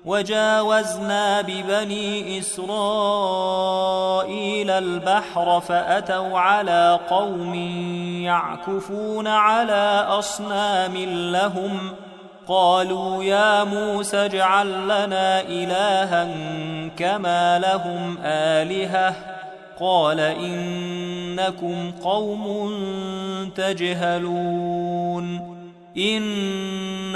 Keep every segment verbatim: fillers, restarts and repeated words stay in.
وجاوزنا ببني إسرائيل البحر فأتوا على قوم يعكفون على أصنام لهم قالوا يا موسى اجعل لنا إلها كما لهم آلهة قال إنكم قوم تجهلون إن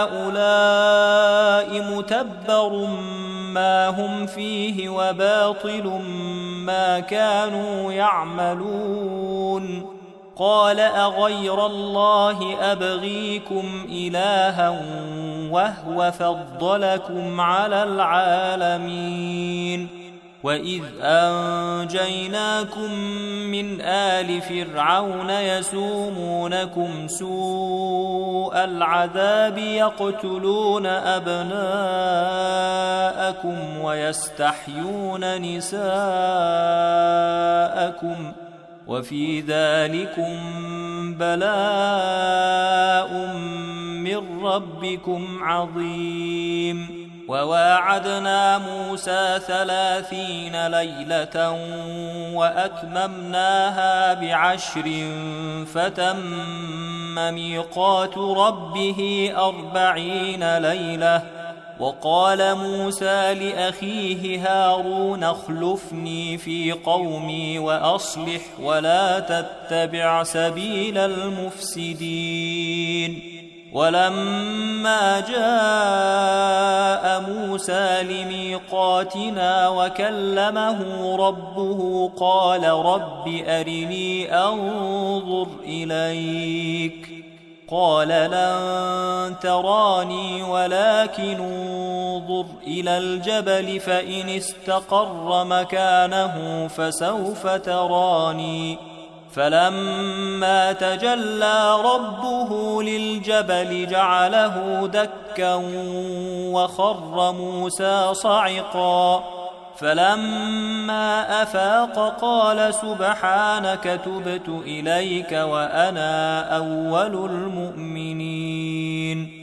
هؤلاء متبر ما هم فيه وباطل ما كانوا يعملون قال أغير الله أبغيكم إلها وهو فضلكم على العالمين وإذ أنجيناكم من آل فرعون يسومونكم سوء العذاب يقتلون أبناءكم ويستحيون نساءكم وفي ذلكم بلاء من ربكم عظيم وواعدنا موسى ثلاثين ليلة وأتممناها بعشر فتم ميقات ربه أربعين ليلة وقال موسى لأخيه هارون اخلفني في قومي وأصلح ولا تتبع سبيل المفسدين ولما جاء موسى لميقاتنا وكلمه ربه قال رب أرني أنظر إليك قال لن تراني ولكن انظر إلى الجبل فإن استقر مكانه فسوف تراني فلما تجلى ربه للجبل جعله دكا وخر موسى صعقا فلما أفاق قال سبحانك تبت إليك وأنا أول المؤمنين